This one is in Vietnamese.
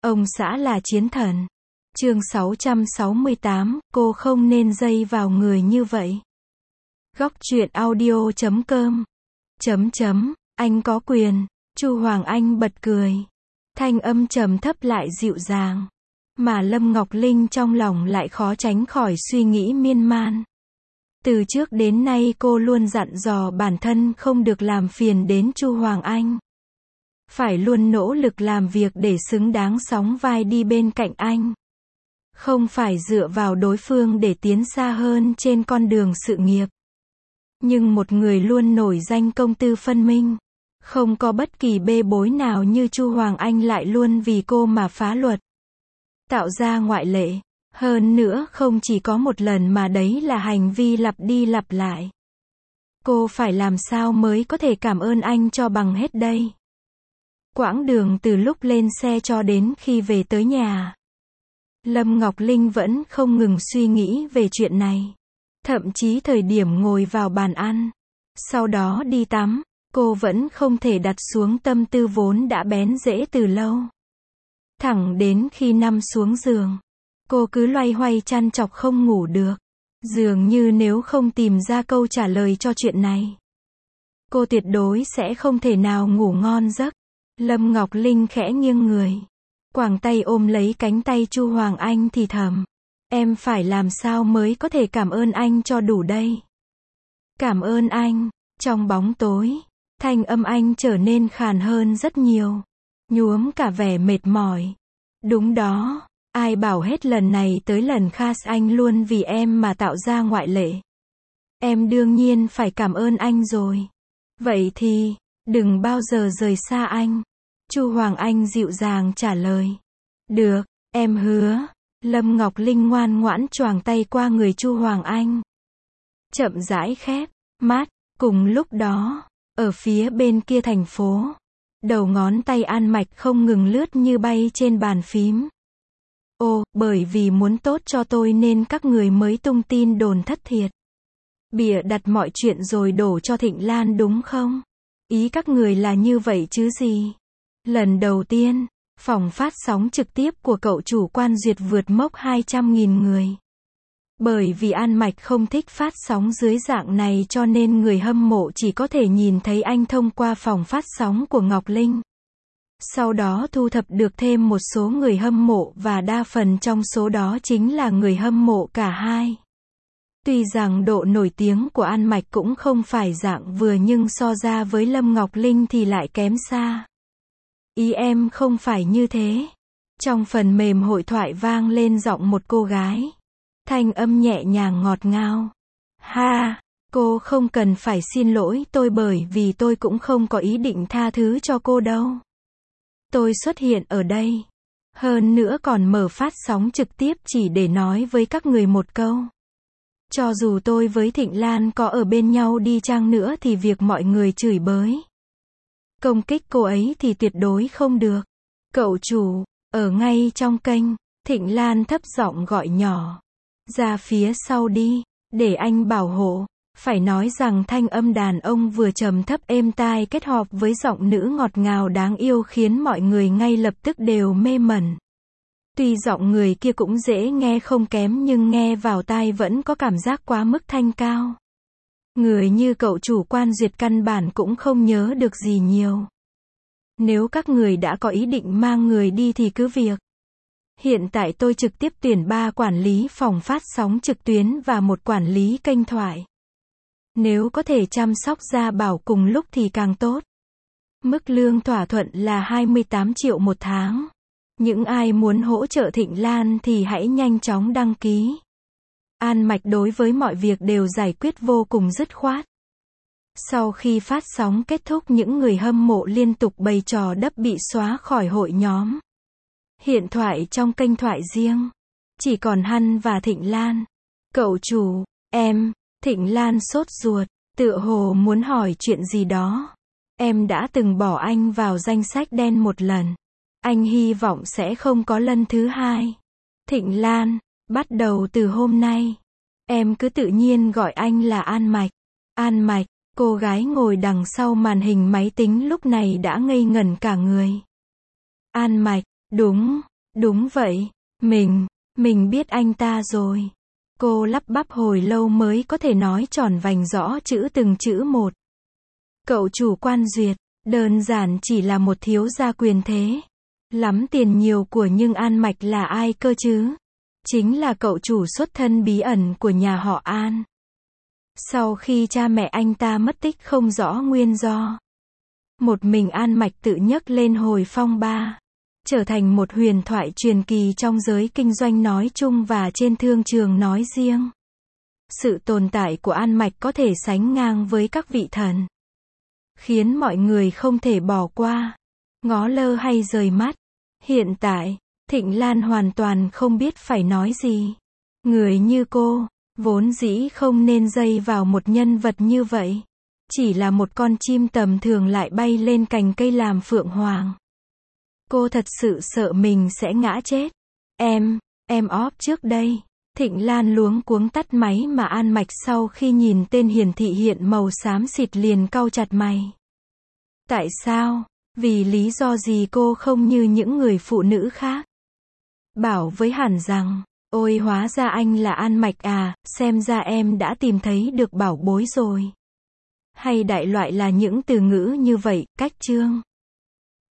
Ông xã là chiến thần. Chương 668, cô không nên dây vào người như vậy. Góc truyện audio.com. Anh có quyền. Chu Hoàng Anh bật cười. Thanh âm trầm thấp lại dịu dàng. Mà Lâm Ngọc Linh trong lòng lại khó tránh khỏi suy nghĩ miên man. Từ trước đến nay cô luôn dặn dò bản thân không được làm phiền đến Chu Hoàng Anh. Phải luôn nỗ lực làm việc để xứng đáng sóng vai đi bên cạnh anh. Không phải dựa vào đối phương để tiến xa hơn trên con đường sự nghiệp. Nhưng một người luôn nổi danh công tư phân minh, không có bất kỳ bê bối nào như Chu Hoàng Anh lại luôn vì cô mà phá luật. Tạo ra ngoại lệ. Hơn nữa không chỉ có một lần mà đấy là hành vi lặp đi lặp lại. Cô phải làm sao mới có thể cảm ơn anh cho bằng hết đây? Quãng đường từ lúc lên xe cho đến khi về tới nhà, Lâm Ngọc Linh vẫn không ngừng suy nghĩ về chuyện này. Thậm chí thời điểm ngồi vào bàn ăn, sau đó đi tắm, cô vẫn không thể đặt xuống tâm tư vốn đã bén rễ từ lâu. Thẳng đến khi nằm xuống giường, cô cứ loay hoay trằn trọc không ngủ được. Dường như nếu không tìm ra câu trả lời cho chuyện này, cô tuyệt đối sẽ không thể nào ngủ ngon giấc. Lâm Ngọc Linh khẽ nghiêng người, quàng tay ôm lấy cánh tay Chu Hoàng Anh thì thầm. Em phải làm sao mới có thể cảm ơn anh cho đủ đây? Cảm ơn anh. Trong bóng tối, thanh âm anh trở nên khàn hơn rất nhiều. Nhuốm cả vẻ mệt mỏi. Đúng đó, ai bảo hết lần này tới lần khác anh luôn vì em mà tạo ra ngoại lệ. Em đương nhiên phải cảm ơn anh rồi. Vậy thì, đừng bao giờ rời xa anh. Chu Hoàng Anh dịu dàng trả lời. Được, em hứa. Lâm Ngọc Linh ngoan ngoãn choàng tay qua người Chu Hoàng Anh. Chậm rãi khép mắt. Cùng lúc đó, ở phía bên kia thành phố, đầu ngón tay An Mạch không ngừng lướt như bay trên bàn phím. Ô, bởi vì muốn tốt cho tôi nên các người mới tung tin đồn thất thiệt. Bịa đặt mọi chuyện rồi đổ cho Thịnh Lan đúng không? Ý các người là như vậy chứ gì? Lần đầu tiên, phòng phát sóng trực tiếp của cậu chủ Quan Duyệt vượt mốc 200.000 người. Bởi vì An Mạch không thích phát sóng dưới dạng này cho nên người hâm mộ chỉ có thể nhìn thấy anh thông qua phòng phát sóng của Ngọc Linh. Sau đó thu thập được thêm một số người hâm mộ và đa phần trong số đó chính là người hâm mộ cả hai. Tuy rằng độ nổi tiếng của An Mạch cũng không phải dạng vừa nhưng so ra với Lâm Ngọc Linh thì lại kém xa. Ý em không phải như thế. Trong phần mềm hội thoại vang lên giọng một cô gái. Thanh âm nhẹ nhàng ngọt ngào. Ha, cô không cần phải xin lỗi tôi bởi vì tôi cũng không có ý định tha thứ cho cô đâu. Tôi xuất hiện ở đây. Hơn nữa còn mở phát sóng trực tiếp chỉ để nói với các người một câu. Cho dù tôi với Thịnh Lan có ở bên nhau đi chăng nữa thì việc mọi người chửi bới, công kích cô ấy thì tuyệt đối không được. Cậu chủ, ở ngay trong kênh, Thịnh Lan thấp giọng gọi nhỏ. Ra phía sau đi, để anh bảo hộ. Phải nói rằng thanh âm đàn ông vừa trầm thấp êm tai kết hợp với giọng nữ ngọt ngào đáng yêu khiến mọi người ngay lập tức đều mê mẩn. Tuy giọng người kia cũng dễ nghe không kém nhưng nghe vào tai vẫn có cảm giác quá mức thanh cao. Người như cậu chủ Quan Duyệt căn bản cũng không nhớ được gì nhiều. Nếu các người đã có ý định mang người đi thì cứ việc. Hiện tại tôi trực tiếp tuyển 3 quản lý phòng phát sóng trực tuyến và 1 quản lý kênh thoại. Nếu có thể chăm sóc Gia Bảo cùng lúc thì càng tốt. Mức lương thỏa thuận là 28 triệu một tháng. Những ai muốn hỗ trợ Thịnh Lan thì hãy nhanh chóng đăng ký. An Mạch đối với mọi việc đều giải quyết vô cùng dứt khoát. Sau khi phát sóng kết thúc những người hâm mộ liên tục bày trò đấp bị xóa khỏi hội nhóm. Hiện thoại trong kênh thoại riêng. Chỉ còn Hân và Thịnh Lan. Cậu chủ, em, Thịnh Lan sốt ruột, tựa hồ muốn hỏi chuyện gì đó. Em đã từng bỏ anh vào danh sách đen một lần. Anh hy vọng sẽ không có lần thứ hai. Thịnh Lan, bắt đầu từ hôm nay, em cứ tự nhiên gọi anh là An Mạch. An Mạch, cô gái ngồi đằng sau màn hình máy tính lúc này đã ngây ngẩn cả người. An Mạch, đúng, Đúng vậy, mình biết anh ta rồi. Cô lắp bắp hồi lâu mới có thể nói tròn vành rõ chữ từng chữ một. Cậu chủ Quan Duyệt, đơn giản chỉ là một thiếu gia quyền thế. Lắm tiền nhiều của nhưng An Mạch là ai cơ chứ? Chính là cậu chủ xuất thân bí ẩn của nhà họ An. Sau khi cha mẹ anh ta mất tích không rõ nguyên do, một mình An Mạch tự nhấc lên hồi phong ba, trở thành một huyền thoại truyền kỳ trong giới kinh doanh nói chung và trên thương trường nói riêng. Sự tồn tại của An Mạch có thể sánh ngang với các vị thần, khiến mọi người không thể bỏ qua, ngó lơ hay rời mắt. Hiện tại, Thịnh Lan hoàn toàn không biết phải nói gì. Người như cô, vốn dĩ không nên dây vào một nhân vật như vậy. Chỉ là một con chim tầm thường lại bay lên cành cây làm phượng hoàng. Cô thật sự sợ mình sẽ ngã chết. Em óp trước đây. Thịnh Lan luống cuống tắt máy mà An Mạch sau khi nhìn tên hiển thị hiện màu xám xịt liền cau chặt mày. Tại sao? Vì lý do gì cô không như những người phụ nữ khác? Bảo với Hàn rằng, ôi hóa ra anh là An Mạch à, xem ra em đã tìm thấy được bảo bối rồi. Hay đại loại là những từ ngữ như vậy, cách chương.